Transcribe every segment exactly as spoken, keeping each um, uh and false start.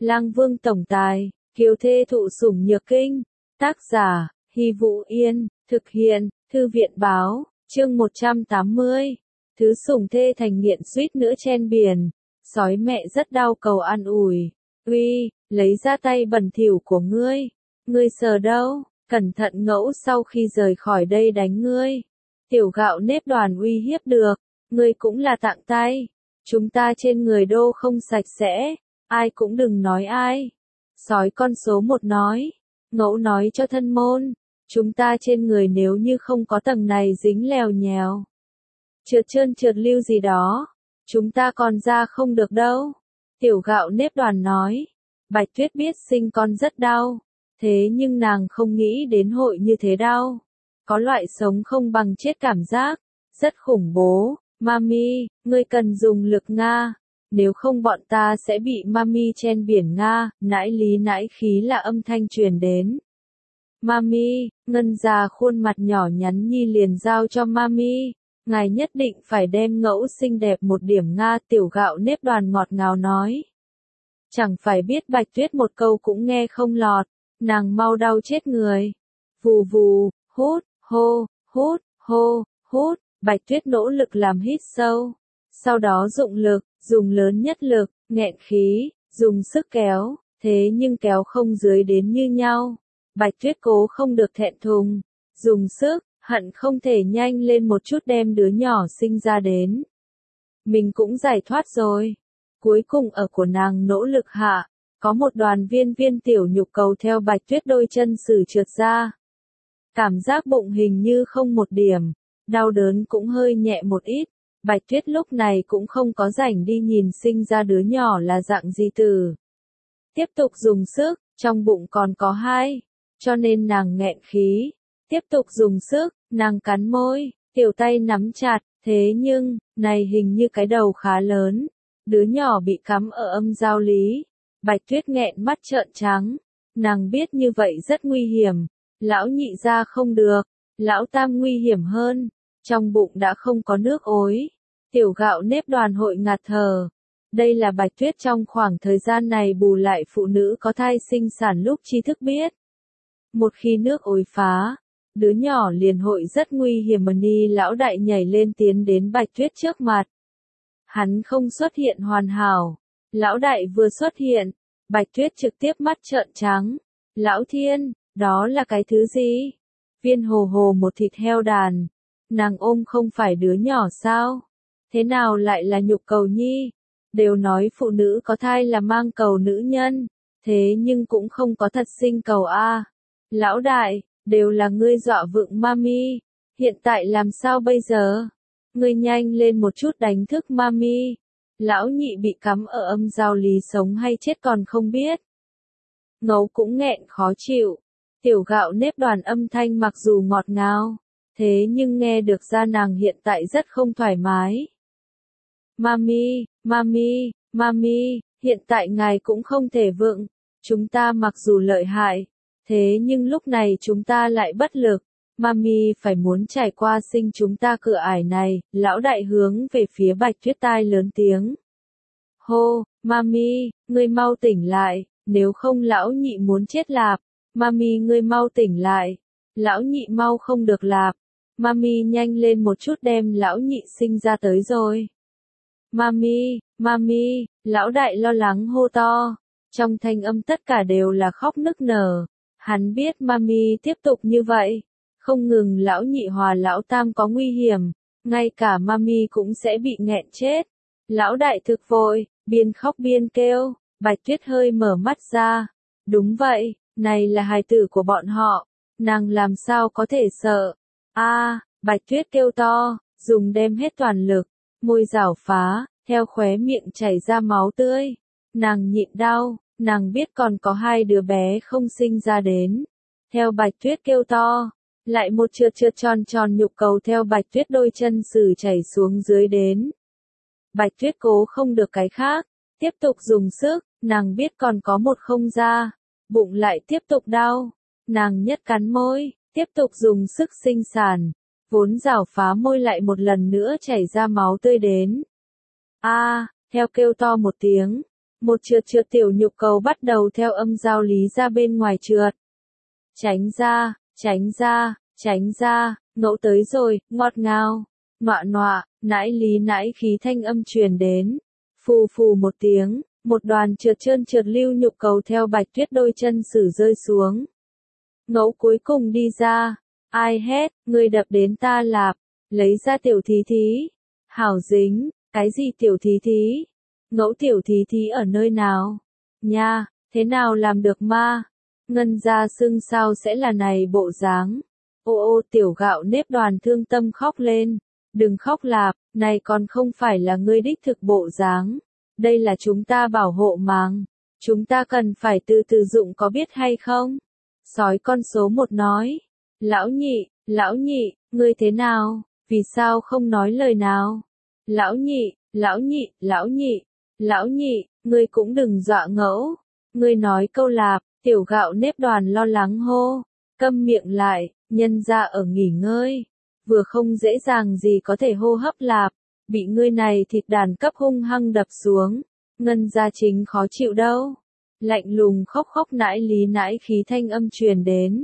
Lang Vương tổng tài, kiều thê thụ sủng nhược kinh. Tác giả, Hy Vũ Yên, thực hiện, Thư viện báo, chương một trăm tám mươi. Thứ sủng thê thành nghiện suýt nữa chen biển. Sói mẹ rất đau cầu an ủi. Uy, lấy ra tay bẩn thỉu của ngươi. Ngươi sờ đâu, cẩn thận ngẫu sau khi rời khỏi đây đánh ngươi. Tiểu gạo nếp đoàn uy hiếp được, ngươi cũng là tặng tay. Chúng ta trên người đô không sạch sẽ, ai cũng đừng nói ai. Sói con số một nói, ngẫu nói cho thân môn, chúng ta trên người nếu như không có tầng này dính lèo nhèo. Trượt trơn trượt lưu gì đó, chúng ta còn ra không được đâu. Tiểu gạo nếp đoàn nói, Bạch Tuyết biết sinh con rất đau, thế nhưng nàng không nghĩ đến hội như thế đau. Có loại sống không bằng chết cảm giác, rất khủng bố. Mami, ngươi cần dùng lực Nga, nếu không bọn ta sẽ bị Mami chen biển Nga, nãi lý nãi khí là âm thanh truyền đến. Mami, Ngân già khuôn mặt nhỏ nhắn nhi liền giao cho Mami, ngài nhất định phải đem ngẫu xinh đẹp một điểm Nga. Tiểu gạo nếp đoàn ngọt ngào nói. Chẳng phải biết Bạch Tuyết một câu cũng nghe không lọt, nàng mau đau chết người. Vù vù, hút, hô, hút, hô, hút. Bạch Tuyết nỗ lực làm hít sâu, sau đó dụng lực, dùng lớn nhất lực, nghẹn khí, dùng sức kéo, thế nhưng kéo không dưới đến như nhau. Bạch Tuyết cố không được thẹn thùng, dùng sức, hận không thể nhanh lên một chút đem đứa nhỏ sinh ra đến. Mình cũng giải thoát rồi. Cuối cùng ở của nàng nỗ lực hạ, có một đoàn viên viên tiểu nhục cầu theo Bạch Tuyết đôi chân sử trượt ra. Cảm giác bụng hình như không một điểm. Đau đớn cũng hơi nhẹ một ít, Bạch Tuyết lúc này cũng không có rảnh đi nhìn sinh ra đứa nhỏ là dạng gì tử. Tiếp tục dùng sức, trong bụng còn có hai, cho nên nàng nghẹn khí. Tiếp tục dùng sức, nàng cắn môi, tiểu tay nắm chặt, thế nhưng, này hình như cái đầu khá lớn. Đứa nhỏ bị cắm ở âm giao lý. Bạch Tuyết nghẹn mắt trợn trắng, nàng biết như vậy rất nguy hiểm, lão nhị ra không được. Lão tam nguy hiểm hơn, trong bụng đã không có nước ối. Tiểu gạo nếp đoàn hội ngạt thở. Đây là Bạch Tuyết trong khoảng thời gian này bù lại phụ nữ có thai sinh sản lúc tri thức biết. Một khi nước ối phá, đứa nhỏ liền hội rất nguy hiểm. Ni lão đại nhảy lên tiến đến Bạch Tuyết trước mặt. Hắn không xuất hiện hoàn hảo. Lão đại vừa xuất hiện, Bạch Tuyết trực tiếp mắt trợn trắng. Lão thiên, đó là cái thứ gì? Viên hồ hồ một thịt heo đàn, nàng ôm không phải đứa nhỏ sao? Thế nào lại là nhục cầu nhi? Đều nói phụ nữ có thai là mang cầu nữ nhân, thế nhưng cũng không có thật sinh cầu a. Lão đại, đều là ngươi dọa vượng Mami, hiện tại làm sao bây giờ? Ngươi nhanh lên một chút đánh thức Mami. Lão nhị bị cắm ở âm giao lý sống hay chết còn không biết. Ngấu cũng nghẹn khó chịu. Tiểu gạo nếp đoàn âm thanh mặc dù ngọt ngào, thế nhưng nghe được ra nàng hiện tại rất không thoải mái. Mami, Mami, Mami, hiện tại ngài cũng không thể vượng. Chúng ta mặc dù lợi hại, thế nhưng lúc này chúng ta lại bất lực. Mami phải muốn trải qua sinh chúng ta cửa ải này. Lão đại hướng về phía Bạch Tuyết tai lớn tiếng. Hô, Mami, ngươi mau tỉnh lại, nếu không lão nhị muốn chết lạp. Mami ngươi mau tỉnh lại, lão nhị mau không được lạp. Mami nhanh lên một chút đem lão nhị sinh ra tới rồi. Mami, Mami, lão đại lo lắng hô to. Trong thanh âm tất cả đều là khóc nức nở. Hắn biết Mami tiếp tục như vậy, không ngừng lão nhị hòa lão tam có nguy hiểm, ngay cả Mami cũng sẽ bị nghẹn chết. Lão đại thực vội, biên khóc biên kêu. Bạch Tuyết hơi mở mắt ra. Đúng vậy. Này là hài tử của bọn họ, nàng làm sao có thể sợ. A, à, Bạch Tuyết kêu to, dùng đem hết toàn lực, môi rảo phá, theo khóe miệng chảy ra máu tươi. Nàng nhịn đau, nàng biết còn có hai đứa bé không sinh ra đến. Theo Bạch Tuyết kêu to, lại một trượt trượt tròn tròn nhục cầu theo Bạch Tuyết đôi chân sử chảy xuống dưới đến. Bạch Tuyết cố không được cái khác, tiếp tục dùng sức, nàng biết còn có một không ra. Bụng lại tiếp tục đau, nàng nhất cắn môi, tiếp tục dùng sức sinh sản, vốn rảo phá môi lại một lần nữa chảy ra máu tươi đến. A, à, theo kêu to một tiếng, Một trượt trượt tiểu nhục cầu bắt đầu theo âm giao lý ra bên ngoài trượt. Tránh ra, tránh ra, tránh ra, ngẫu tới rồi, ngọt ngào. Nọa nọa, nãi lý nãi khí thanh âm truyền đến. Phù phù một tiếng, một đoàn trượt trơn trượt lưu nhục cầu theo Bạch Tuyết đôi chân sử rơi xuống. Ngẫu cuối cùng đi ra. Ai hét, ngươi đập đến ta lạp. Lấy ra tiểu thí thí. Hảo dính, cái gì tiểu thí thí? Ngẫu tiểu thí thí ở nơi nào? Nha, thế nào làm được ma? Ngân ra xưng sao sẽ là này bộ dáng? Ô ô tiểu gạo nếp đoàn thương tâm khóc lên. Đừng khóc lạp, này còn không phải là ngươi đích thực bộ dáng. Đây là chúng ta bảo hộ màng. Chúng ta cần phải từ từ dụng có biết hay không? Sói con số một nói. Lão nhị, lão nhị, ngươi thế nào? Vì sao không nói lời nào? Lão nhị, lão nhị, lão nhị, lão nhị, ngươi cũng đừng dọa ngẫu. Ngươi nói câu lạp, tiểu gạo nếp đoàn lo lắng hô. Câm miệng lại, nhân ra ở nghỉ ngơi. Vừa không dễ dàng gì có thể hô hấp lạp. Bị ngươi này thịt đàn cấp hung hăng đập xuống. Ngân ra chính khó chịu đâu. Lạnh lùng khóc khóc nãi lý nãi khí thanh âm truyền đến.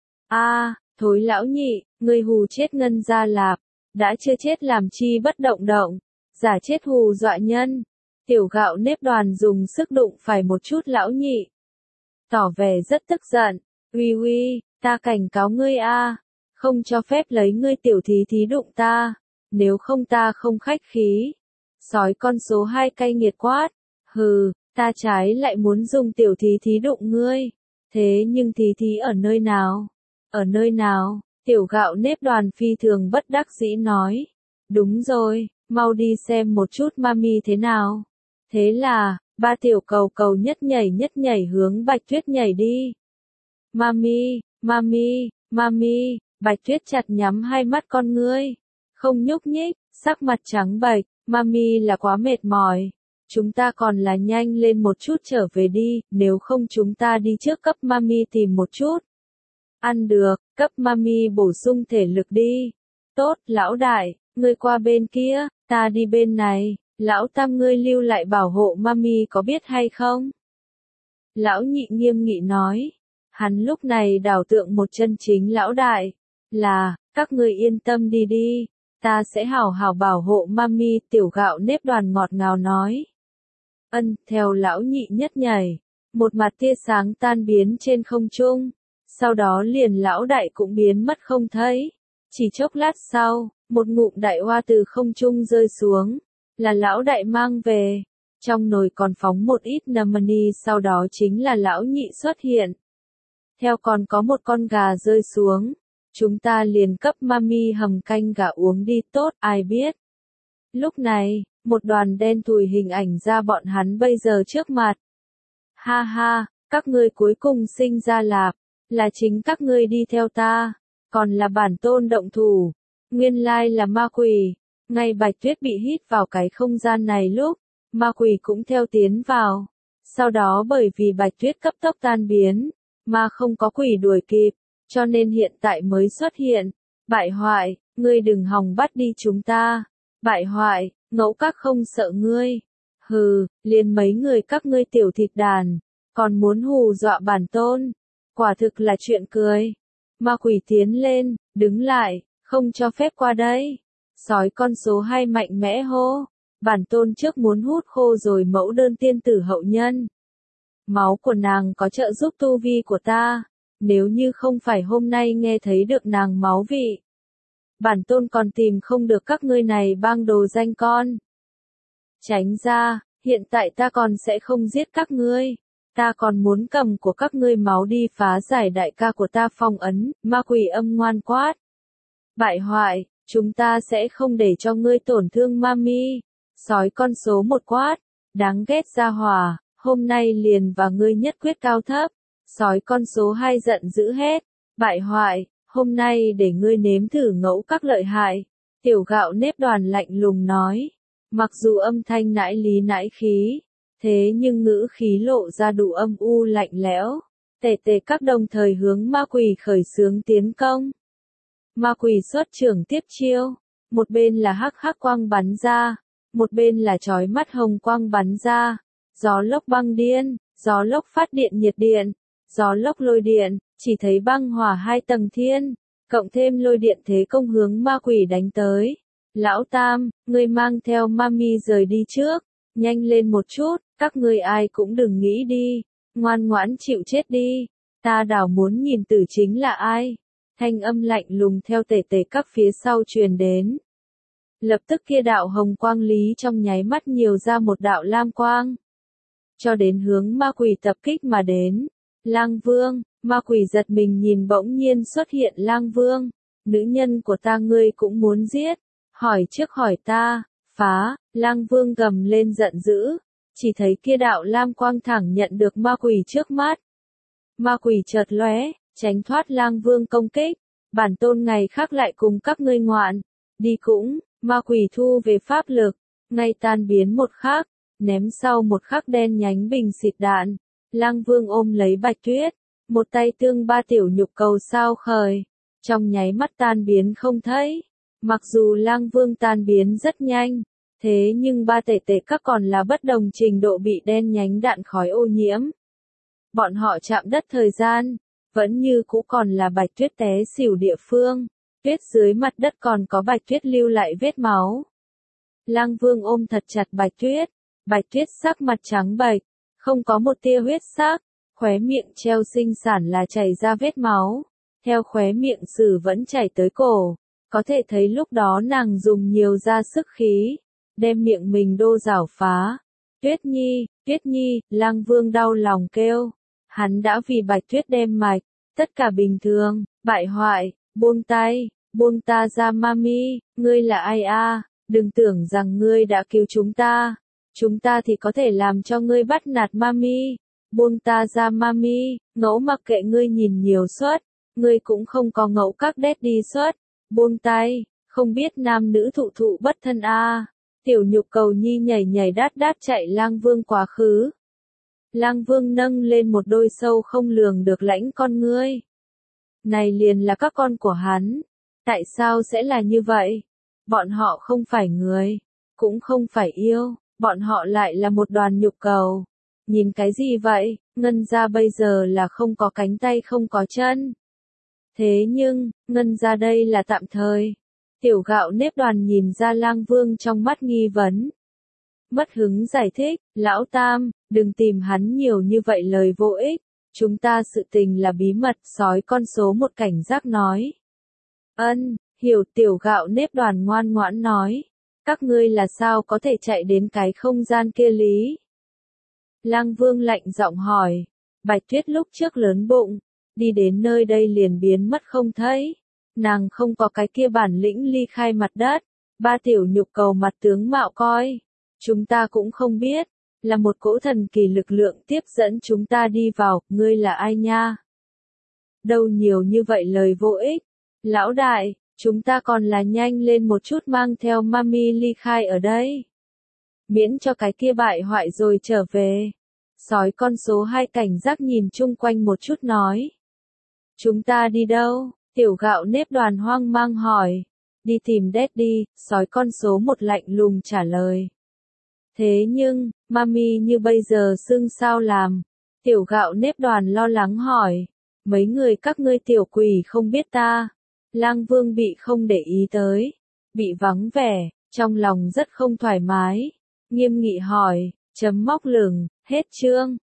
A, thối lão nhị, ngươi hù chết ngân ra lạp. Đã chưa chết làm chi bất động động. Giả chết hù dọa nhân. Tiểu gạo nếp đoàn dùng sức đụng phải một chút lão nhị. Tỏ vẻ rất tức giận. Uy uy, ta cảnh cáo ngươi a, không cho phép lấy ngươi tiểu thí thí đụng ta. Nếu không ta không khách khí. Sói con số hai cay nghiệt quát. Hừ, ta trái lại muốn dùng tiểu thí thí đụng ngươi. Thế nhưng thí thí ở nơi nào? Ở nơi nào? Tiểu gạo nếp đoàn phi thường bất đắc dĩ nói. Đúng rồi, mau đi xem một chút mami thế nào. Thế là, ba tiểu cầu cầu nhất nhảy nhất nhảy hướng Bạch Tuyết nhảy đi. Mami, mami, mami, Bạch Tuyết chặt nhắm hai mắt con ngươi. Không nhúc nhích, sắc mặt trắng bệch, mami là quá mệt mỏi. Chúng ta còn là nhanh lên một chút trở về đi, nếu không chúng ta đi trước cấp mami tìm một chút. Ăn được, cấp mami bổ sung thể lực đi. Tốt, lão đại, ngươi qua bên kia, ta đi bên này, lão tam ngươi lưu lại bảo hộ mami có biết hay không? Lão nhị nghiêm nghị nói. Hắn lúc này đảo tượng một chân chính lão đại. Là, các ngươi yên tâm đi đi, ta sẽ hảo hảo bảo hộ mami, tiểu gạo nếp đoàn ngọt ngào nói. Ân, theo lão nhị nhất nhảy, một mặt tia sáng tan biến trên không trung. Sau đó liền lão đại cũng biến mất không thấy. Chỉ chốc lát sau, một ngụm đại hoa từ không trung rơi xuống. Là lão đại mang về. Trong nồi còn phóng một ít namani, sau đó chính là lão nhị xuất hiện. Theo còn có một con gà rơi xuống. Chúng ta liền cấp mami hầm canh gà uống đi tốt, ai biết. Lúc này, một đoàn đen thui hình ảnh ra bọn hắn bây giờ trước mặt. Ha ha, các ngươi cuối cùng sinh ra lạp. Là chính các ngươi đi theo ta, còn là bản tôn động thủ. Nguyên lai là ma quỷ. Ngay Bạch Tuyết bị hít vào cái không gian này lúc, ma quỷ cũng theo tiến vào. Sau đó bởi vì Bạch Tuyết cấp tốc tan biến, mà không có quỷ đuổi kịp, cho nên hiện tại mới xuất hiện. Bại hoại, ngươi đừng hòng bắt đi chúng ta. Bại hoại, ngẫu các không sợ ngươi. Hừ, liền mấy người các ngươi tiểu thịt đàn, còn muốn hù dọa bản tôn. Quả thực là chuyện cười. Ma quỷ tiến lên, đứng lại, không cho phép qua đây. Sói con số hai mạnh mẽ hô. Bản tôn trước muốn hút khô rồi mẫu đơn tiên tử hậu nhân. Máu của nàng có trợ giúp tu vi của ta. Nếu như không phải hôm nay nghe thấy được nàng máu vị. Bản tôn còn tìm không được các ngươi này bang đồ danh con. Tránh ra, hiện tại ta còn sẽ không giết các ngươi. Ta còn muốn cầm của các ngươi máu đi phá giải đại ca của ta phong ấn, ma quỷ âm ngoan quát. Bại hoại, chúng ta sẽ không để cho ngươi tổn thương mami. Sói con số một quát, đáng ghét ra hỏa, hôm nay liền và ngươi nhất quyết cao thấp. Sói con số hai giận dữ hết, bại hoại, hôm nay để ngươi nếm thử ngẫu các lợi hại. Tiểu gạo nếp đoàn lạnh lùng nói, mặc dù âm thanh nãi lý nãi khí. Thế nhưng ngữ khí lộ ra đủ âm u lạnh lẽo. Tề tề các đồng thời hướng ma quỷ khởi xướng tiến công. Ma quỷ xuất trưởng tiếp chiêu. Một bên là hắc hắc quang bắn ra. Một bên là chói mắt hồng quang bắn ra. gió lốc băng điên, gió lốc phát điện nhiệt điện, gió lốc lôi điện, chỉ thấy băng hỏa hai tầng thiên, cộng thêm lôi điện thế công hướng ma quỷ đánh tới. Lão Tam, ngươi mang theo Mami rời đi trước, nhanh lên một chút, các ngươi ai cũng đừng nghĩ đi, ngoan ngoãn chịu chết đi, ta đảo muốn nhìn tử chính là ai. Thanh âm lạnh lùng theo tể tể các phía sau truyền đến. Lập tức kia đạo hồng quang lý trong nháy mắt nhiều ra một đạo lam quang. Cho đến hướng ma quỷ tập kích mà đến. Lang Vương, ma quỷ giật mình nhìn bỗng nhiên xuất hiện Lang Vương. Nữ nhân của ta ngươi cũng muốn giết. Hỏi trước hỏi ta, phá, Lang Vương gầm lên giận dữ. Chỉ thấy kia đạo lam quang thẳng nhận được ma quỷ trước mắt. Ma quỷ chợt lóe, tránh thoát Lang Vương công kích. Bản tôn ngày khác lại cùng các ngươi ngoạn. Đi cũng, ma quỷ thu về pháp lực. Ngay tan biến một khắc, ném sau một khắc đen nhánh bình xịt đạn. Lang Vương ôm lấy Bạch Tuyết. Một tay tương ba tiểu nhục cầu sao khởi. Trong nháy mắt tan biến không thấy. Mặc dù Lang Vương tan biến rất nhanh. Thế nhưng ba tể tể các còn là bất đồng trình độ bị đen nhánh đạn khói ô nhiễm. Bọn họ chạm đất thời gian, vẫn như cũ còn là Bạch Tuyết té xỉu địa phương. Tuyết dưới mặt đất còn có Bạch Tuyết lưu lại vết máu. Lang Vương ôm thật chặt Bạch Tuyết. Bạch Tuyết sắc mặt trắng bệch, không có một tia huyết sắc, khóe miệng treo sinh sản là chảy ra vết máu. Theo khóe miệng sử vẫn chảy tới cổ, có thể thấy lúc đó nàng dùng nhiều ra sức khí, đem miệng mình đô rảo phá. Tuyết Nhi, Tuyết Nhi, Lang Vương đau lòng kêu. Hắn đã vì Bạch Tuyết đem mạch, tất cả bình thường, bại hoại, buông tay, buông ta ra Mami, ngươi là ai a? Đừng tưởng rằng ngươi đã cứu chúng ta, chúng ta thì có thể làm cho ngươi bắt nạt Mami, buông ta ra Mami, ngẫu mặc kệ ngươi nhìn nhiều suất, ngươi cũng không có ngẫu các đét đi suất, buông tay, không biết nam nữ thụ thụ bất thân a. Tiểu nhục cầu nhi nhảy nhảy đát đát chạy Lang Vương quá khứ. Lang Vương nâng lên một đôi sâu không lường được lãnh con ngươi. Này liền là các con của hắn. Tại sao sẽ là như vậy? Bọn họ không phải người, cũng không phải yêu, bọn họ lại là một đoàn nhục cầu. Nhìn cái gì vậy? Ngân gia bây giờ là không có cánh tay không có chân. Thế nhưng, Ngân gia đây là tạm thời. Tiểu gạo nếp đoàn nhìn ra Lang Vương trong mắt nghi vấn. Mất hứng giải thích, lão Tam, đừng tìm hắn nhiều như vậy lời vô ích. Chúng ta sự tình là bí mật, sói con số một cảnh giác nói. Ân, hiểu tiểu gạo nếp đoàn ngoan ngoãn nói. Các ngươi là sao có thể chạy đến cái không gian kia lý? Lang Vương lạnh giọng hỏi. Bạch Tuyết lúc trước lớn bụng, đi đến nơi đây liền biến mất không thấy. Nàng không có cái kia bản lĩnh ly khai mặt đất. Ba tiểu nhục cầu mặt tướng mạo coi. Chúng ta cũng không biết. Là một cỗ thần kỳ lực lượng tiếp dẫn chúng ta đi vào. Ngươi là ai nha? Đâu nhiều như vậy lời vô ích. Lão đại, chúng ta còn là nhanh lên một chút mang theo Mami ly khai ở đây. Miễn cho cái kia bại hoại rồi trở về. Sói con số hai cảnh giác nhìn chung quanh một chút nói. Chúng ta đi đâu? Tiểu gạo nếp đoàn hoang mang hỏi. Đi tìm Daddy, sói con số một lạnh lùng trả lời. Thế nhưng, Mami như bây giờ xưng sao làm? Tiểu gạo nếp đoàn lo lắng hỏi. Mấy người các ngươi tiểu quỷ không biết ta. Lang Vương bị không để ý tới. Bị vắng vẻ, trong lòng rất không thoải mái. Nghiêm nghị hỏi, chấm móc lửng, hết chương.